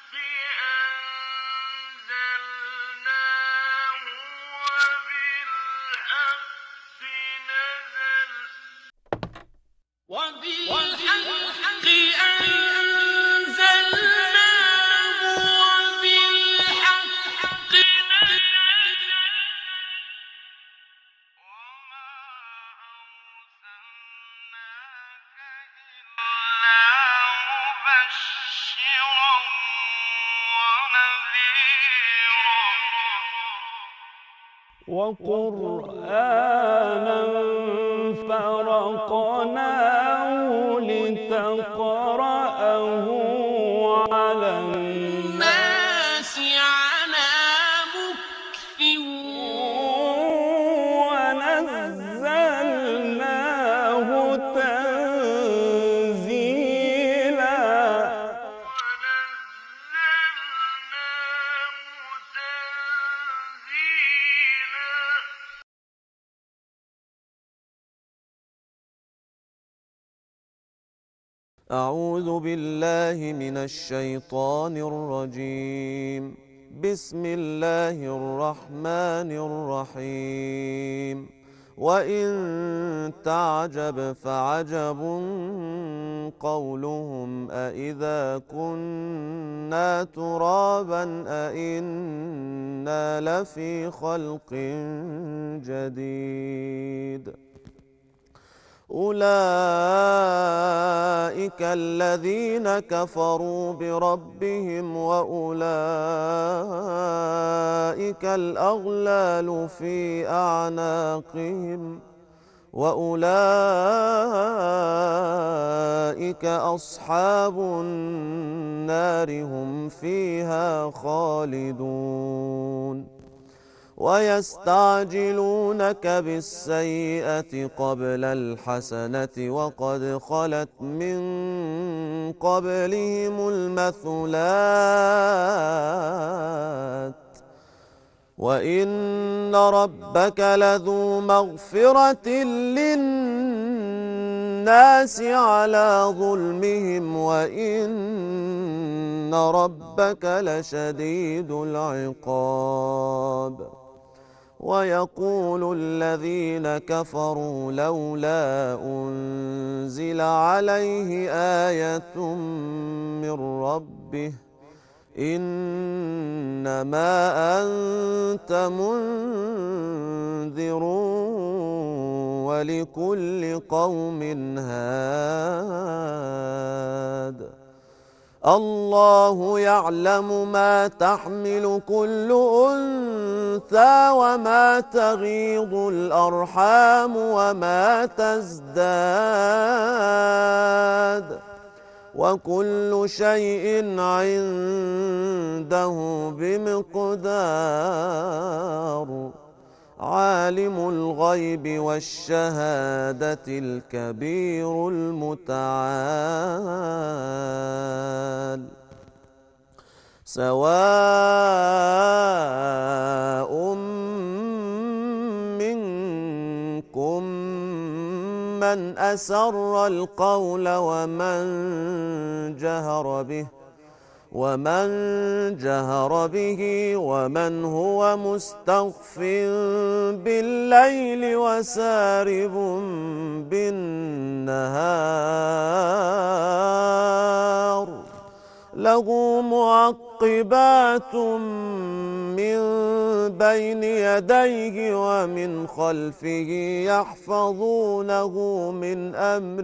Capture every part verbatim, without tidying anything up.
أنزلناه وبالحق نزل وبالحق أنزلناه وبالحق نزل وما أرسلناك إلا مبشرا ونذيرا وقرآنا فرقناه لتقرأه على الناس على مكث ونزلناه تنزيلا ونزلناه تنزيلا أعوذ بالله من الشيطان الرجيم. بسم الله الرحمن الرحيم. وإن تعجب فعجب قولهم أإذا كنا ترابا أإنا لفي خلق جديد. أولئك الذين كفروا بربهم وأولئك الأغلال في أعناقهم وأولئك أصحاب النار هم فيها خالدون. ويستعجلونك بالسيئة قبل الحسنة وقد خلت من قبلهم المثلات وإن ربك لذو مغفرة للناس على ظلمهم وإن ربك لشديد العقاب. ويقول الذين كفروا لولا أنزل عليه آية من ربه إنما أنت منذر ولكل قوم هاد. الله يعلم ما تحمل كل أنثى وما تغيض الأرحام وما تزداد وكل شيء عنده بمقدار. عالم الغيب والشهادة الكبير المتعال. سواء منكم من أسر القول ومن جهر به ومن جهر به ومن هو مستخف بالليل وسارب بالنهار. له معقبات من بين يديه ومن خلفه يحفظونه من أمر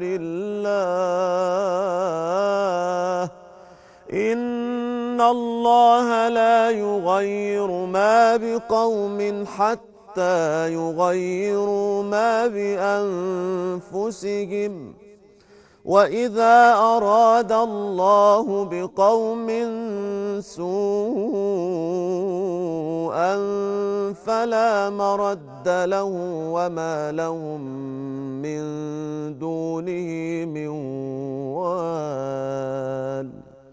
الله. إن الله لا يغير ما بقوم حتى يغيروا ما بأنفسهم. وإذا أراد الله بقوم سوءا فلا مرد له وما لهم من دونه من وال.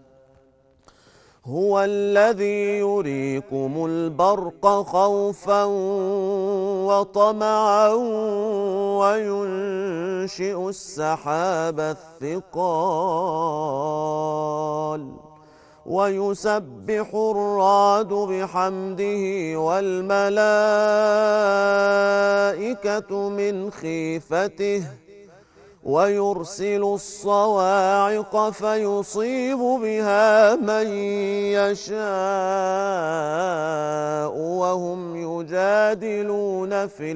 هو الذي يريكم البرق خوفا وطمعا وينشئ السحاب الثقال ويسبح الرعد بحمده والملائكة من خيفته ويرسل الصواعق فيصيب بها من يشاء وهم يجادلون في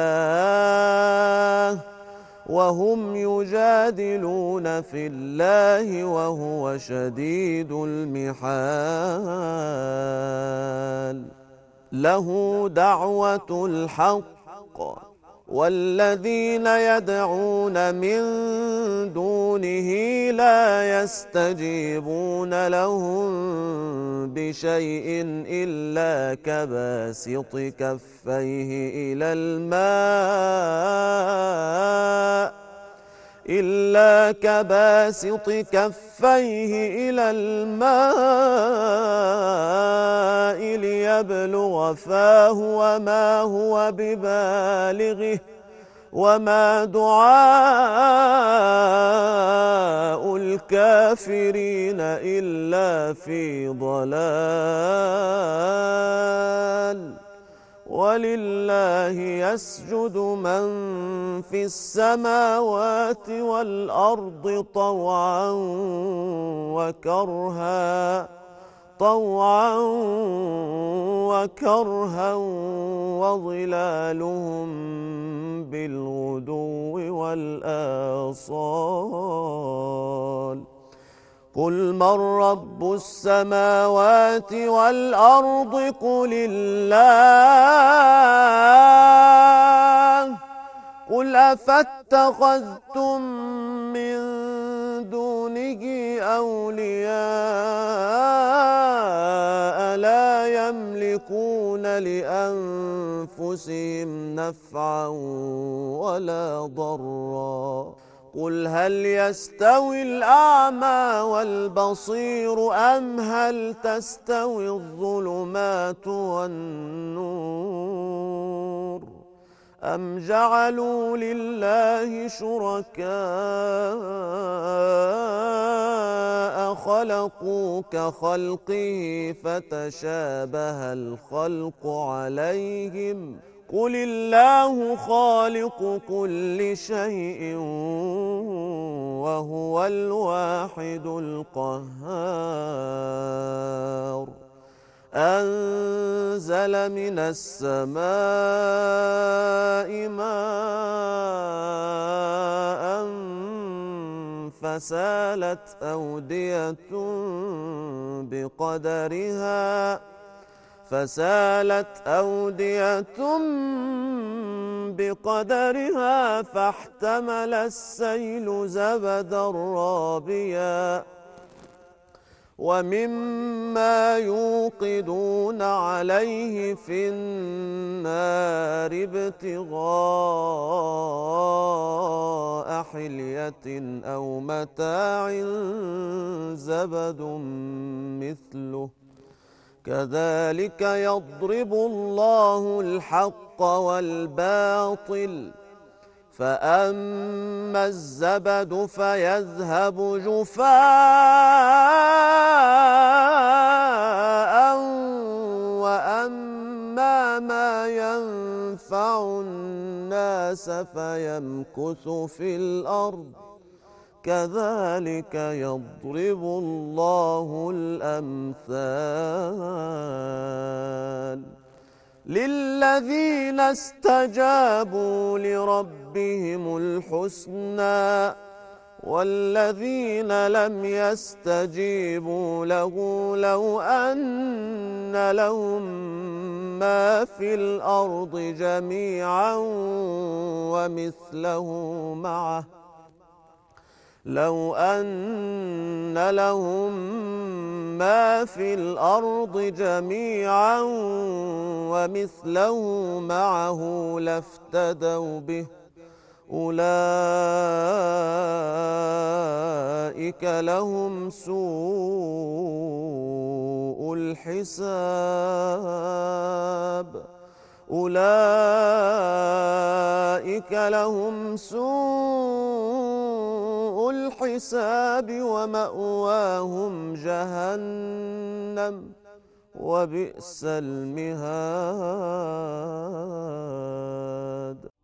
الله وهم يجادلون في الله وهو شديد المحال. له دعوة الحق والذين يدعون من دونه لا يستجيبون لهم بشيء إلا كباسط كفيه إلى الماء إلا كباسط كفيه إلى الماء ليبلغ فاه وما هو ببالغه وما دعاء الكافرين إلا في ضلال. ولله يسجد من في السماوات والأرض طوعا وكرها طوعا وكرها وظلالهم بالغدو والآصال. قل من رب السماوات والأرض قل الله قل أفاتخذتم من دونه أولياء لا يملكون لأنفسهم نفعا ولا ضرا. قل هل يستوي الأعمى والبصير أم هل تستوي الظلمات والنور أم جعلوا لله شركاء خلقوا كخلقه فتشابه الخلق عليهم قل الله خالق كل شيء وهو الواحد القهار. أنزل من السماء ماء فسالت أودية بقدرها فسالت أودية بقدرها فاحتمل السيل زبدا رابيا ومما يوقدون عليه في النار ابتغاء حلية أو متاع زبد مثله كذلك يضرب الله الحق والباطل فأما الزبد فيذهب جفاء وأما ما ينفع الناس فيمكث في الأرض كذلك يضرب الله الأمثال. للذين استجابوا لربهم الحسنى والذين لم يستجيبوا له لو أن لهم ما في الأرض جميعا ومثله معه لو أن لهم ما في الأرض جميعا ومثله معه لافتدوا به أولئك لهم سوء الحساب أولئك لهم سوء الحساب الحساب ومأواهم جهنم وبئس المهاد.